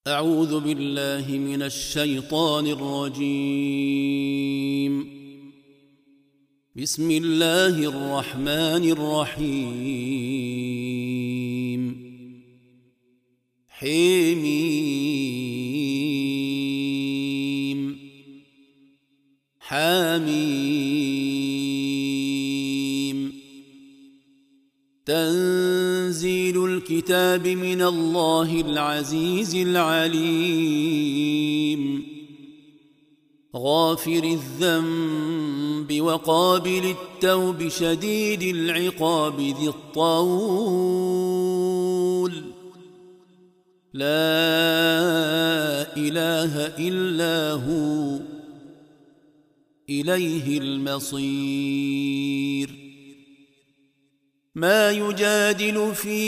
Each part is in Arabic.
أعوذ بالله من الشيطان الرجيم. بسم الله الرحمن الرحيم. حميم حميم. تنزيل الكتاب من الله العزيز العليم. غافر الذنب وقابل التوب شديد العقاب ذي الطول. لا إله إلا هو إليه المصير. ما يجادل في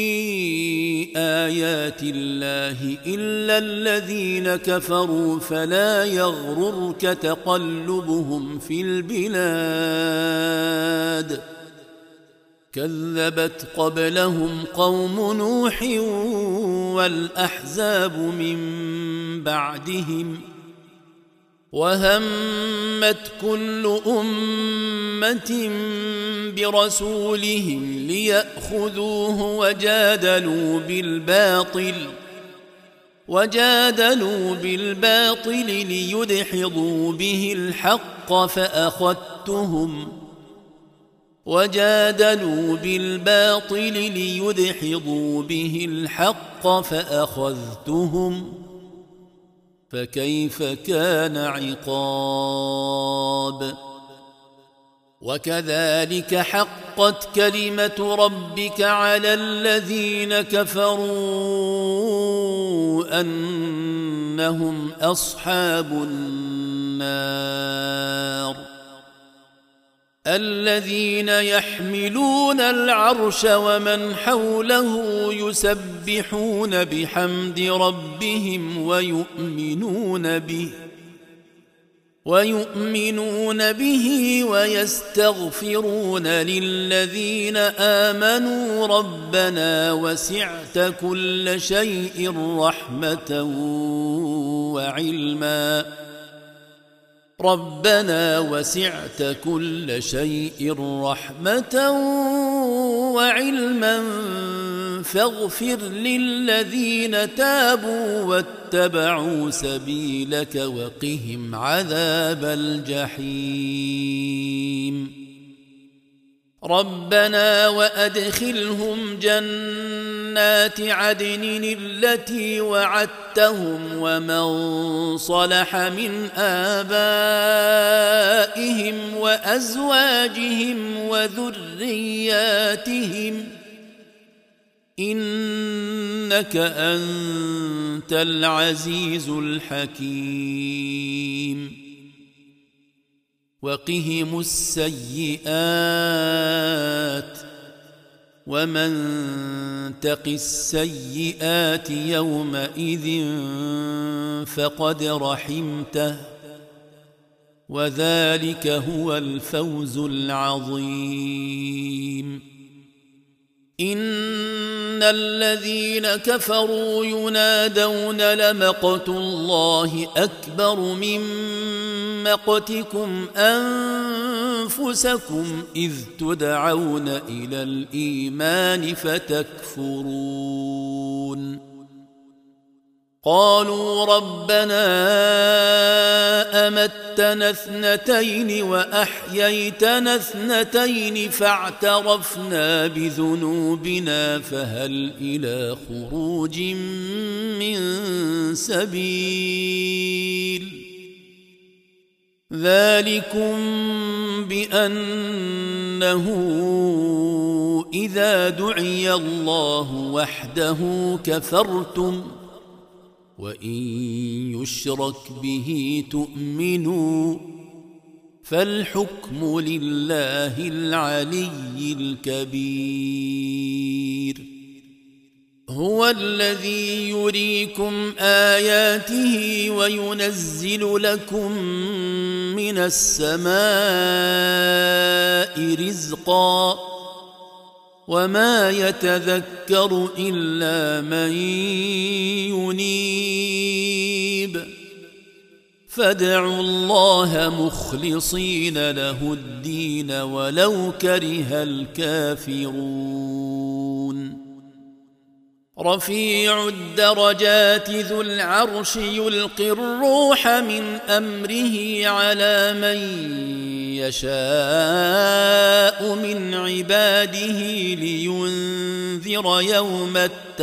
آيات الله إلا الذين كفروا فلا يغررك تقلبهم في البلاد. كذبت قبلهم قوم نوح والأحزاب من بعدهم. وهمت كل أمة برسولهم ليأخذوه وجادلوا بالباطل ليدحضوا به الحق فأخذتهم فكيف كان عقاب. وكذلك حقت كلمة ربك على الذين كفروا أنهم أصحاب النار. الذين يحملون العرش ومن حوله يسبحون بحمد ربهم ويؤمنون به ويستغفرون للذين آمنوا ربنا وسعت كل شيء رحمة وعلما فاغفر للذين تابوا واتبعوا سبيلك وقهم عذاب الجحيم. ربنا وأدخلهم جنات عدن التي وعدتهم ومن صلح من آبائهم وأزواجهم وذرياتهم إنك أنت العزيز الحكيم. وقهم السيئات ومن تق السيئات يومئذ فقد رحمته وذلك هو الفوز العظيم. إن الذين كفروا ينادون لمقت الله أكبر من مقتكم أنفسكم إذ تدعون إلى الإيمان فتكفرون. قالوا ربنا أمتنا اثنتين وأحييتنا اثنتين فاعترفنا بذنوبنا فهل إلى خروج من سبيل. ذلكم بأنه إذا دعي الله وحده كفرتم وإن يشرك به تؤمنوا فالحكم لله العلي الكبير. هو الذي يريكم آياته وينزل لكم من السماء رزقا وما يتذكر إلا من ينيب فادعوا الله مخلصين له الدين ولو كره الكافرون رفيع الدرجات ذو العرش يلقي الروح من أمره على من يشاء من عباده لينذر يوم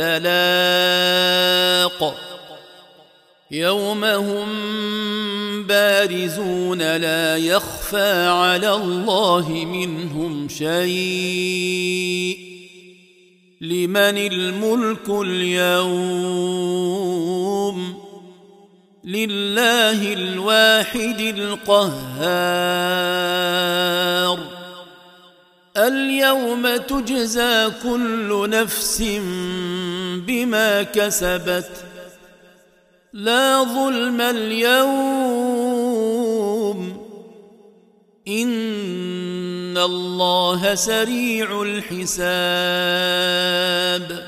التلاق يوم هم بارزون لا يخفى على الله منهم شيء لمن الملك اليوم لله الواحد القهار اليوم تجزى كل نفس بما كسبت لا ظلم اليوم إن الله سريع الحساب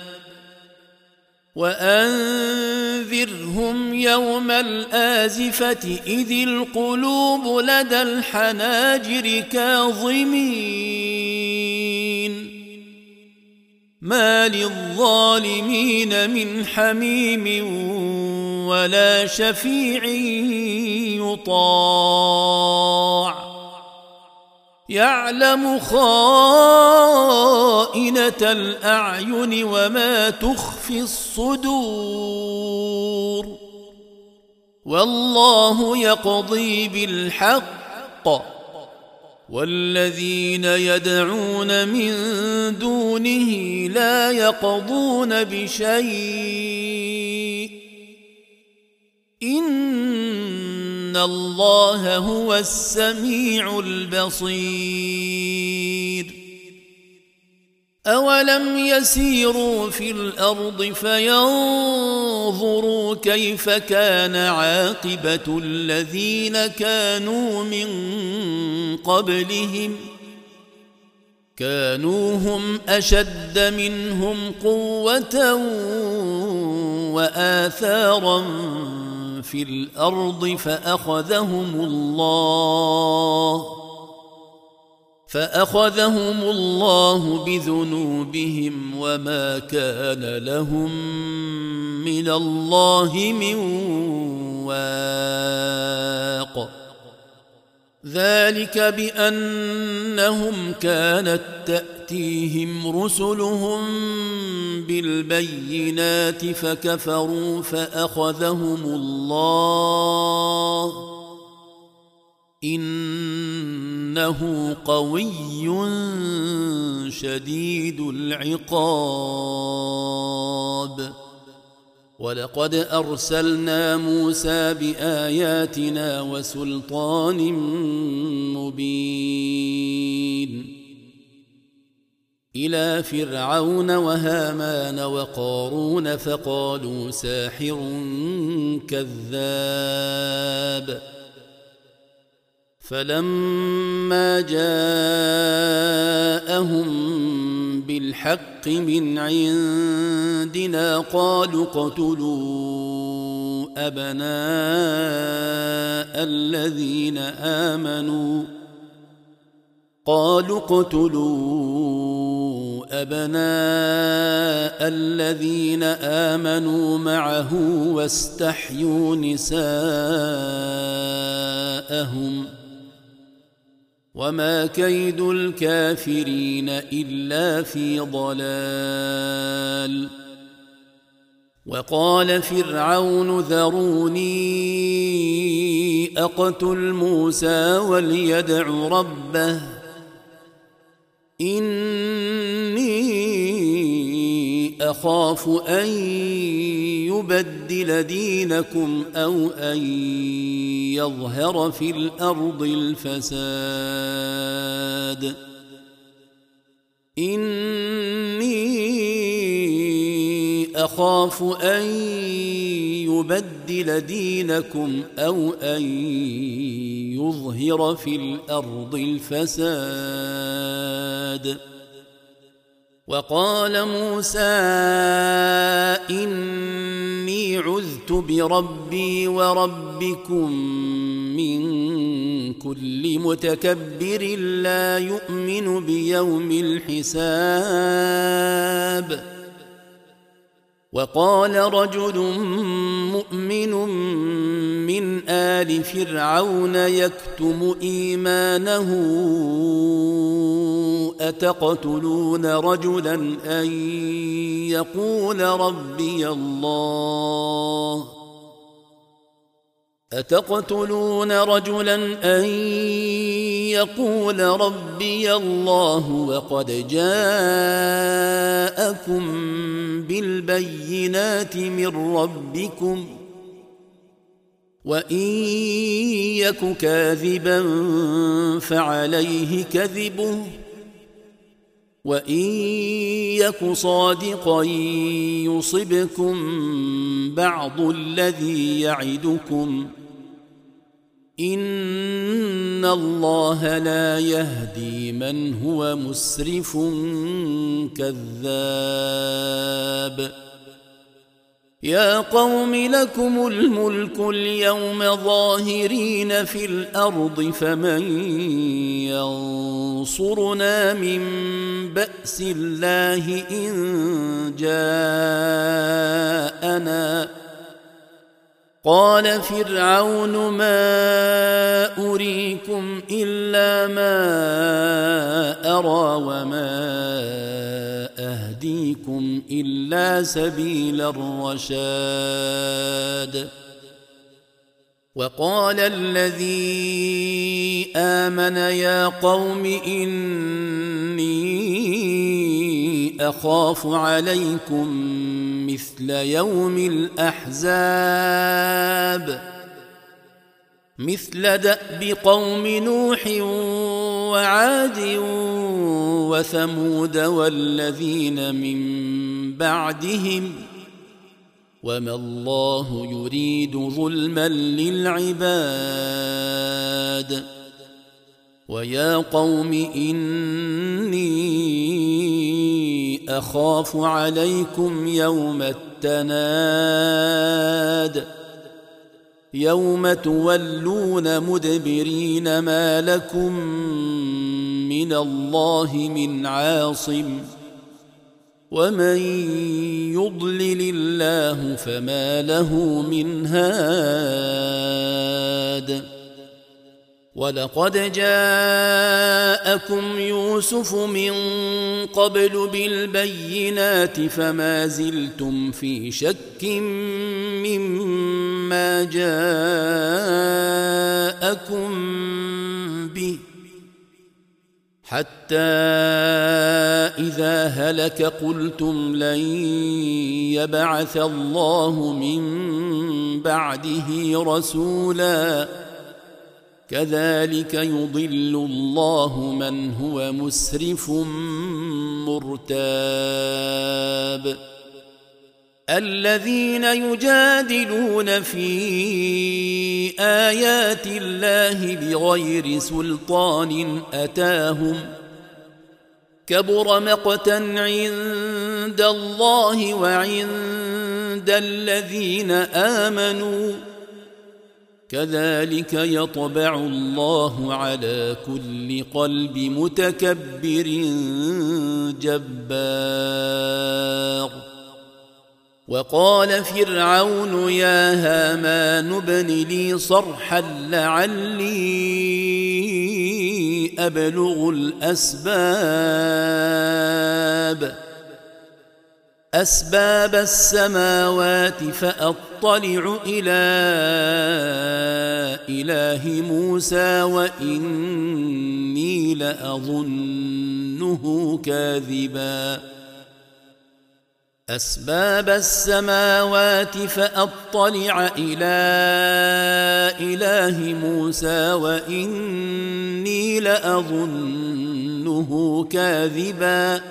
وأنذرهم يوم الآزفة إذ القلوب لدى الحناجر كاظمين ما للظالمين من حميم ولا شفيع يطاع يعلم خائنة الأعين وما تخفي الصدور والله يقضي بالحق والذين يدعون من دونه لا يقضون بشيء إن الله هو السميع البصير أولم يسيروا في الأرض فينظروا كيف كان عاقبة الذين كانوا من قبلهم كانوا هم أشد منهم قوة وآثارا في الأرض فأخذهم الله بذنوبهم وما كان لهم من الله من واق ذلك بأنهم كانت تأتيهم رسلهم بالبينات فكفروا فأخذهم الله إنه قوي شديد العقاب ولقد أرسلنا موسى بآياتنا وسلطان مبين إلى فرعون وهامان وقارون فقالوا ساحر كذاب فلما جاءهم بالحق من عندنا قالوا اقتلوا أبناء الذين آمنوا معه واستحيوا نساءهم وما كيد الكافرين إلا في ضلال وقال فرعون ذروني أقتل موسى وليدع ربه إني أخاف أن يبدل دينكم أو أن يظهر في الأرض الفساد أخاف أن يبدل دينكم أو أن يظهر في الأرض الفساد وقال موسى إني عذت بربي وربكم من كل متكبر لا يؤمن بيوم الحساب. وقال رجل مؤمن من آل فرعون يكتم إيمانه أتقتلون رجلا أن يقول ربي الله وقد جاءكم بالبينات من ربكم وإن يك كاذبا فعليه كذبه وإن يك صادقا يصبكم بعض الذي يعدكم إن الله لا يهدي من هو مسرف كذاب. يا قوم لكم الملك اليوم ظاهرين في الأرض فمن ينصرنا من بأس الله إن جاءنا. قال فرعون ما أريكم إلا ما أرى وما أهديكم إلا سبيل الرشاد. وقال الذي آمن يا قوم إني أخاف عليكم مثل يوم الأحزاب مثل دأب قوم نوح وعاد وثمود والذين من بعدهم وما الله يريد ظلما للعباد. ويا قوم إني أخاف عليكم يوم التناد يوم تولون مدبرين ما لكم من الله من عاصم ومن يضلل الله فما له من هاد. ولقد جاءكم يوسف من قبل بالبينات فما زلتم في شك مما جاءكم به حتى إذا هلك قلتم لن يبعث الله من بعده رسولا كذلك يضل الله من هو مسرف مرتاب. الذين يجادلون في آيات الله بغير سلطان أتاهم كبر مقتا عند الله وعند الذين آمنوا كذلك يطبع الله على كل قلب متكبر جبار. وقال فرعون يا هامان ابن لي صرحا لعلي أبلغ أسباب السماوات فأطلع إلى إله موسى وإني لأظنه كاذبا. أسباب السماوات فأطلع إلى إله موسى وإني لأظنه كاذبا.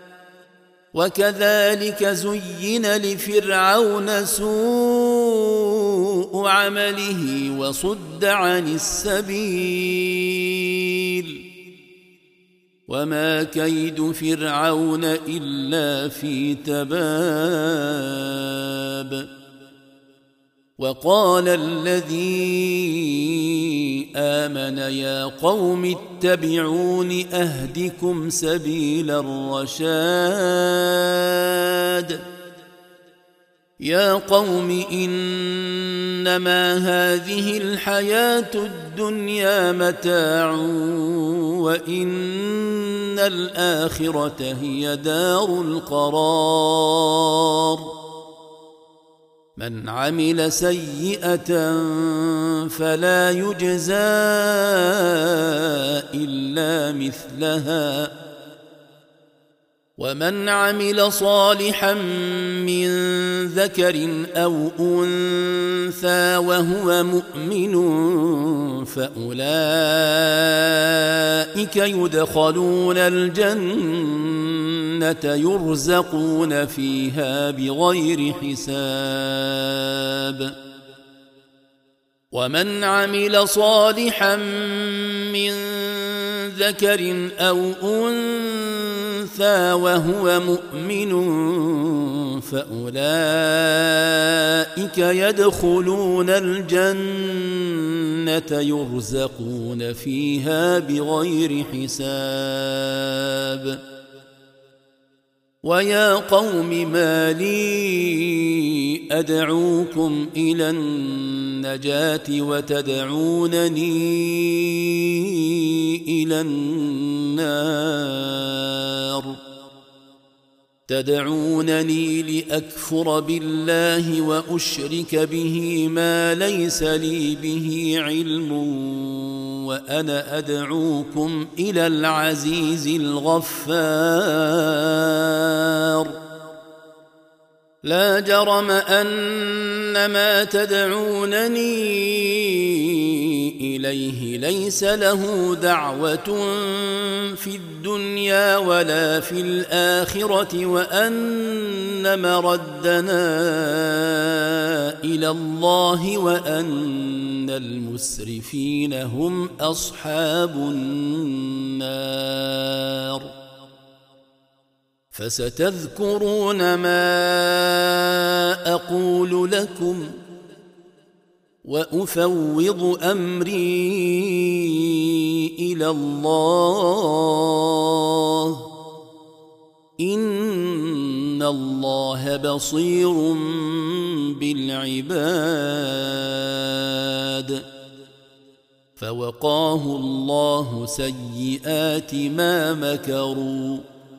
وكذلك زين لفرعون سوء عمله وصد عن السبيل وما كيد فرعون إلا في تباب. وقال الذي آمن يا قوم اتبعون أهدكم سبيل الرشاد يا قوم إنما هذه الحياة الدنيا متاع وإن الآخرة هي دار القرار من عمل سيئة فلا يجزى إلا مثلها ومن عمل صالحا من ذكر أو أنثى وهو مؤمن فأولئك يدخلون الجنة يرزقون فيها بغير حساب ومن عمل صالحا من ذكر أو أنثى وهو مؤمن فأولئك يدخلون الجنة يرزقون فيها بغير حساب ويا قوم ما لي أدعوكم إلى النجاة وتدعونني إلى النار تدعونني لأكفر بالله وأشرك به ما ليس لي به علم وأنا أدعوكم إلى العزيز الغفار لا جرم أن ما تدعونني إليه ليس له دعوة في الدنيا ولا في الآخرة وأن مردنا إلى الله وأن المسرفين هم أصحاب النار فستذكرون ما أقول لكم وأفوض أمري إلى الله إن الله بصير بالعباد فوقاه الله سيئات ما مكروا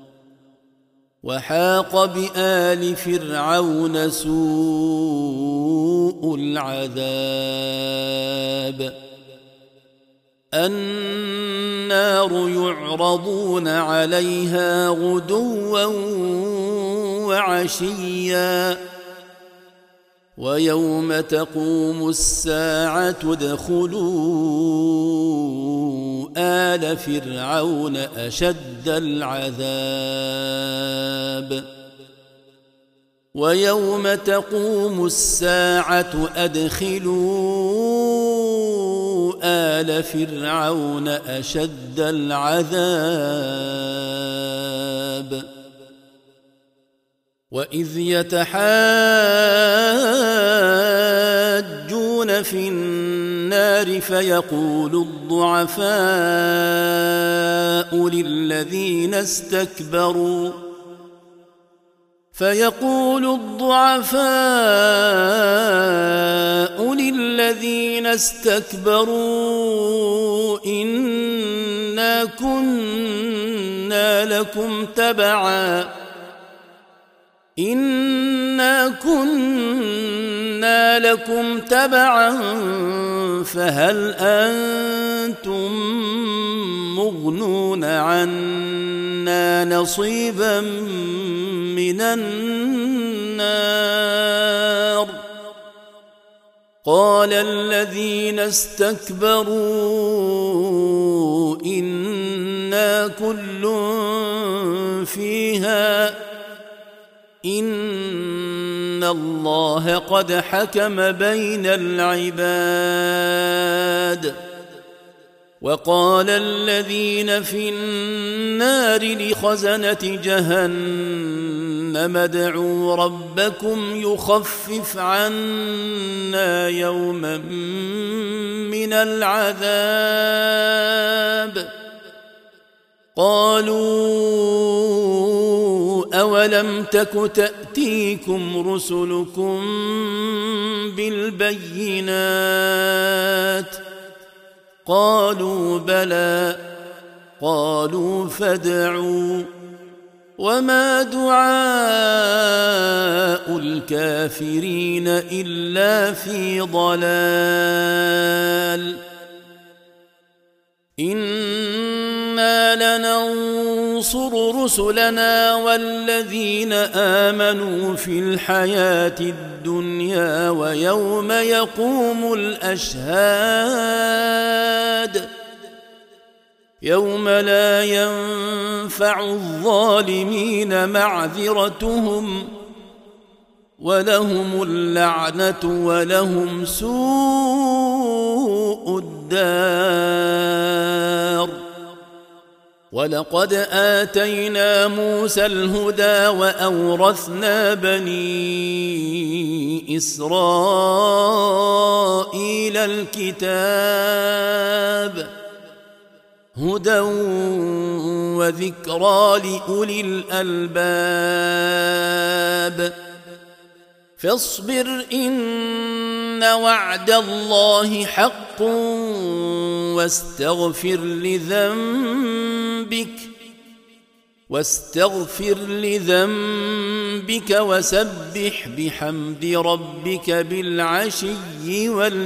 وحاق بآل فرعون سوء العذاب النار يعرضون عليها غدوا وعشيا ويوم تقوم الساعة ادخلوا آل فرعون أشد العذاب ويوم تقوم الساعة أدخلوا آل فرعون أشد العذاب وإذ يتحاجون في النار فيقول الضعفاء للذين استكبروا إنا كنا لكم تبعا فهل أنتم مغنون عنا نصيبا من النار قال الذين استكبروا إنا كل فيها إن الله قد حكم بين العباد وقال الذين في النار لخزنة جهنم جهنم ادعوا ربكم يخفف عنا يوما من العذاب قالوا أولم تك تأتيكم رسلكم بالبينات قالوا بلى قالوا فادعوا وما دعاء الكافرين إلا في ضلال إنا لننصر رسلنا والذين آمنوا في الحياة الدنيا ويوم يقوم الأشهاد يوم لا ينفع الظالمين معذرتهم ولهم اللعنة ولهم سوء الدار ولقد آتينا موسى الهدى وأورثنا بني إسرائيل الكتاب هدى وذكرى لأولي الألباب فاصبر إن وعد الله حق واستغفر لذنبك وسبح بحمد ربك بالعشي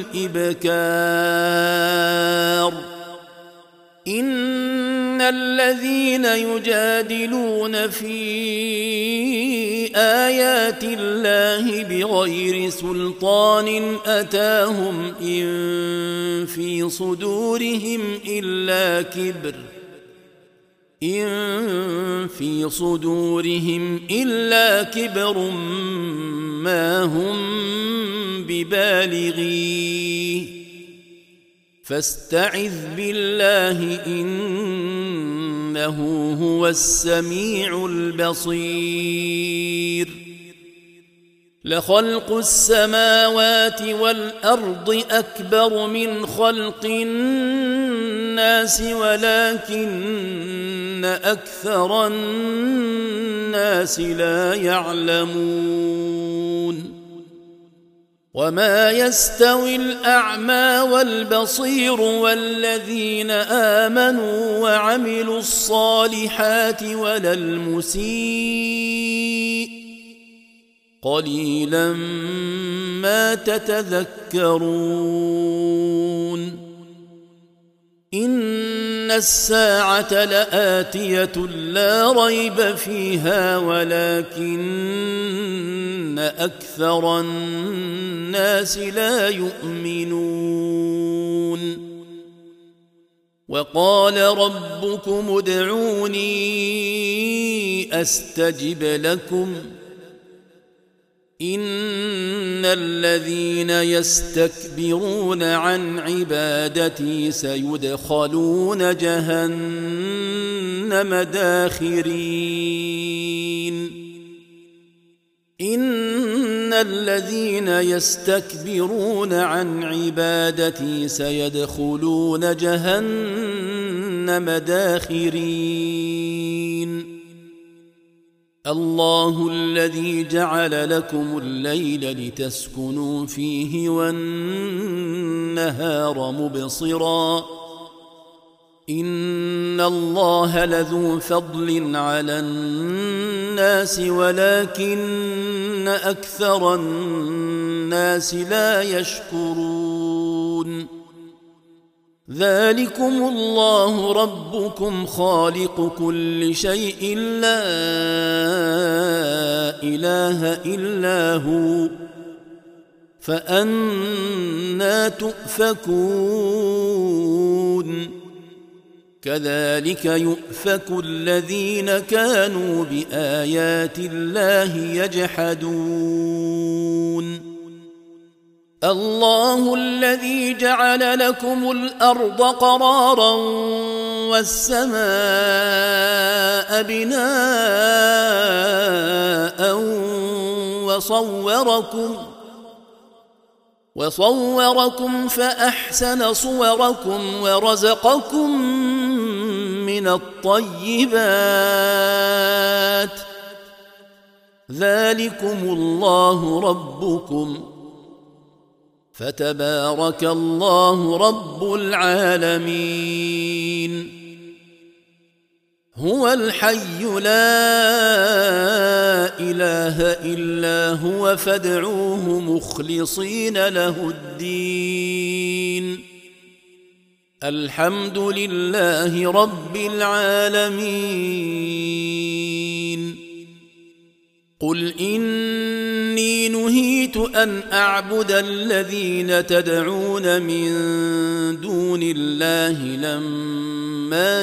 والإبكار إن الذين يجادلون في آيات الله بغير سلطان أتاهم إن في صدورهم إلا كبر ما هم ببالغيه فاستعذ بالله إنه هو السميع البصير لخلق السماوات والأرض أكبر من خلق الناس ولكن أكثر الناس لا يعلمون وما يستوي الأعمى والبصير والذين آمنوا وعملوا الصالحات ولا المسيء قليلا ما تتذكرون إن الساعة لآتية لا ريب فيها ولكن أكثر الناس لا يؤمنون وقال ربكم ادعوني أستجب لكم إن الذين يستكبرون عن عبادتي سيدخلون جهنم داخرين إن الذين يستكبرون عن عبادتي سيدخلون جهنم داخرين الله الذي جعل لكم الليل لتسكنوا فيه والنهار مبصرا إن الله لذو فضل على الناس ولكن أكثر الناس لا يشكرون ذلكم الله ربكم خالق كل شيء لا إله إلا هو فأنى تؤفكون كذلك يؤفك الذين كانوا بآيات الله يجحدون الله الذي جعل لكم الأرض قرارا والسماء بناء وصوركم فأحسن صوركم ورزقكم من الطيبات ذلكم الله ربكم فتبارك الله رب العالمين هو الحي لا إله إلا هو فادعوه مخلصين له الدين الحمد لله رب العالمين قل إني نهيت أن أعبد الذين تدعون من دون الله لما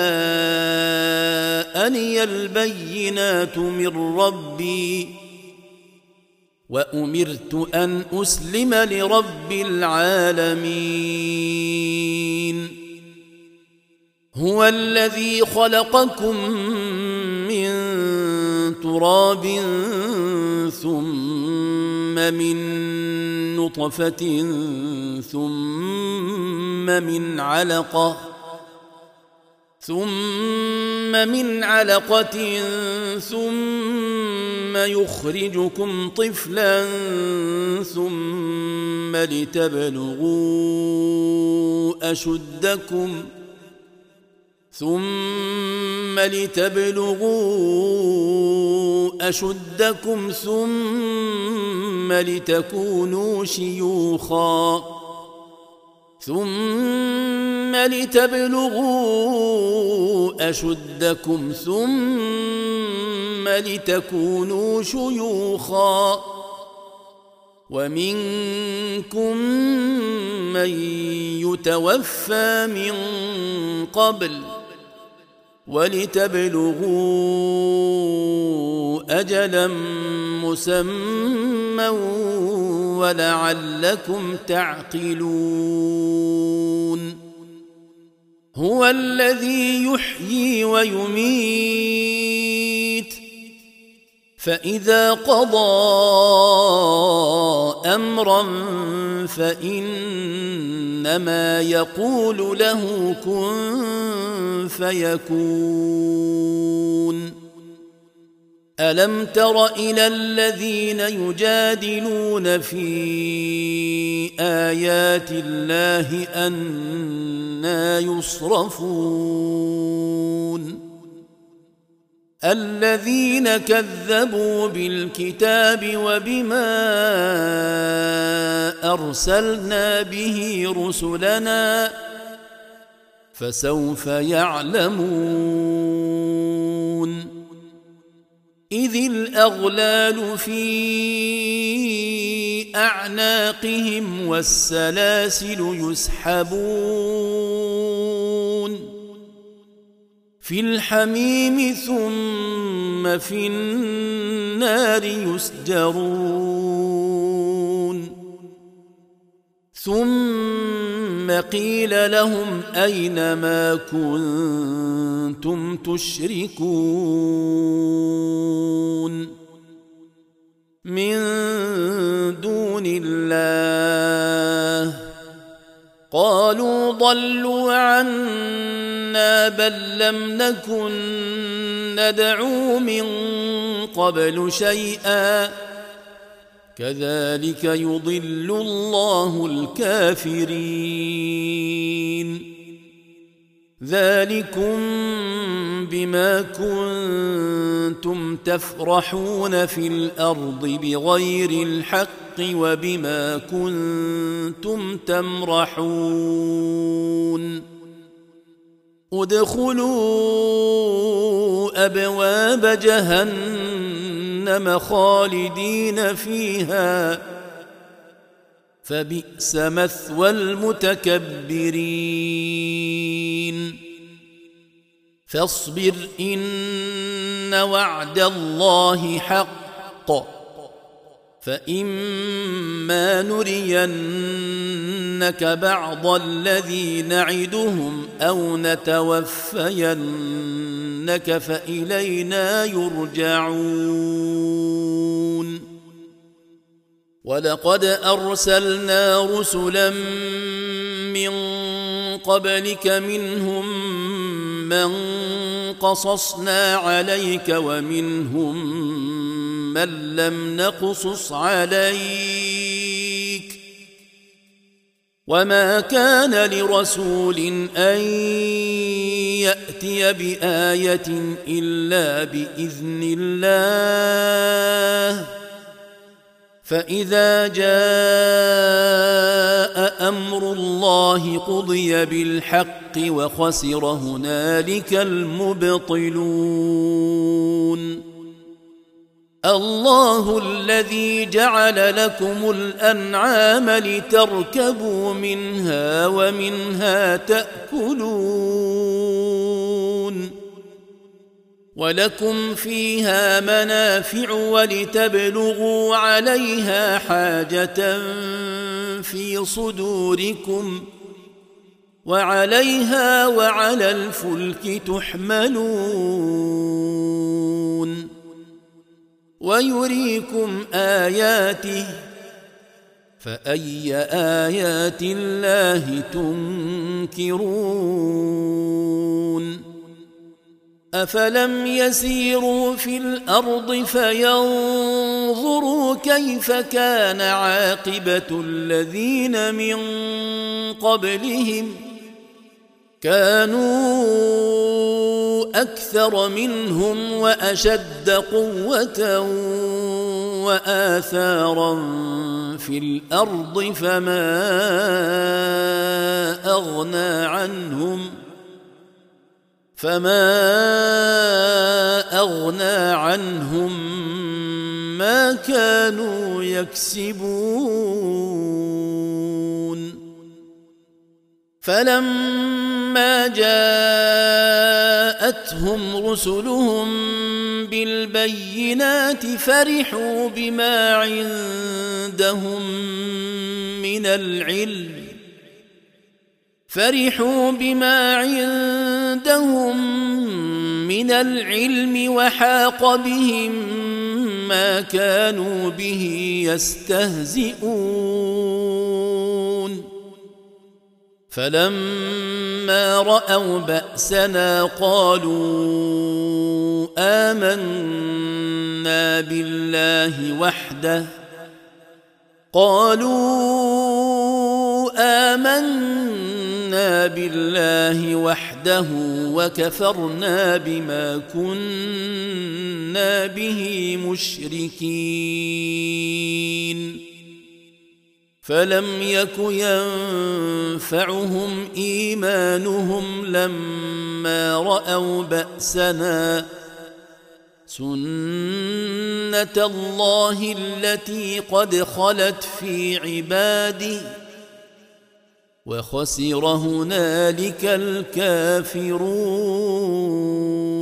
جاءني البينات من ربي وأمرت أن أسلم لرب العالمين هو الذي خلقكم من تراب ثم من نطفة ثم من علقة ثم يخرجكم طفلا ثم لتبلغوا أشدكم ثم لتكونوا شيوخا ثم لتكونوا شيوخا ومنكم من يتوفى من قبل ولتبلغوا أجلا مسمى ولعلكم تعقلون هو الذي يحيي ويميت فإذا قضى أمرا فإنما يقول له كن فيكون ألم تر إلى الذين يجادلون في آيات الله أنى يصرفون الذين كذبوا بالكتاب وبما أرسلنا به رسلنا فسوف يعلمون إذ الأغلال في أعناقهم والسلاسل يسحبون في الحميم ثم في النار يسجرون ثم قيل لهم أين ما كنتم تشركون من دون الله قالوا ضلوا عنا بل لم نكن ندعو من قبل شيئا كذلك يضل الله الكافرين ذلكم بما كنتم تفرحون في الأرض بغير الحق وبما كنتم تمرحون ادخلوا أبواب جهنم خالدين فيها فبئس مثوى المتكبرين فاصبر إن وعد الله حق فإما نرينك نُنَبِّئَنَّكَ بَعْضَ الَّذِي نَعِدُهُمْ أَوْ نَتَوَفَّيَنَّكَ فَإِلَيْنَا يُرْجَعُونَ وَلَقَدْ أَرْسَلْنَا رُسُلًا مِّن قَبْلِكَ مِنْهُم مَّن قَصَصْنَا عَلَيْكَ وَمِنْهُم مَّن لَّمْ نَقْصُصْ عَلَيْكَ وَمَا كَانَ لِرَسُولٍ أَن يَأْتِيَ بِآيَةٍ إِلَّا بِإِذْنِ اللَّهِ فَإِذَا جَاءَ أَمْرُ اللَّهِ قُضِيَ بِالْحَقِّ وَخَسِرَ هُنَالِكَ الْمُبْطِلُونَ اللَّهُ الَّذِي جَعَلَ لَكُمُ الْأَنْعَامَ لِتَرْكَبُوا مِنْهَا وَمِنْهَا تَأْكُلُونَ وَلَكُمْ فِيهَا مَنَافِعُ وَلِتَبْلُغُوا عَلَيْهَا حَاجَةً فِي صُدُورِكُمْ وَعَلَيْهَا وَعَلَى الْفُلْكِ تُحْمَلُونَ وَيُرِيكُمْ آيَاتِهِ فَأَيَّ آيَاتِ اللَّهِ تُنكِرُونَ أَفَلَمْ يَسِيرُوا فِي الْأَرْضِ فَيَنظُرُوا كَيْفَ كَانَ عَاقِبَةُ الَّذِينَ مِن قَبْلِهِمْ كَانُوا أَكْثَرَ مِنْهُمْ وَأَشَدَّ قُوَّةً وَآثَارًا فِي الْأَرْضِ فَمَا أَغْنَى عَنْهُمْ مَا كَانُوا يَكْسِبُونَ فَلَمَّا جَاءَتْهُمْ رُسُلُهُم بِالْبَيِّنَاتِ فَرِحُوا بِمَا عِندَهُم مِّنَ الْعِلْمِ وَحَاقَ بِهِم مَّا كَانُوا بِهِ يَسْتَهْزِئُونَ فَلَمَّا رَأَوْا بَأْسَنَا قَالُوا آمَنَّا بِاللَّهِ وَحْدَهُ وَكَفَرْنَا بِمَا كُنَّا بِهِ مُشْرِكِينَ فَلَمْ يَكُ يَنفَعُهُمْ إِيمَانُهُمْ لَمَّا رَأَوْا بَأْسَنَا سُنَّةَ اللَّهِ الَّتِي قَدْ خَلَتْ فِي عِبَادِهِ وَخَسِرَ هُنَالِكَ الْكَافِرُونَ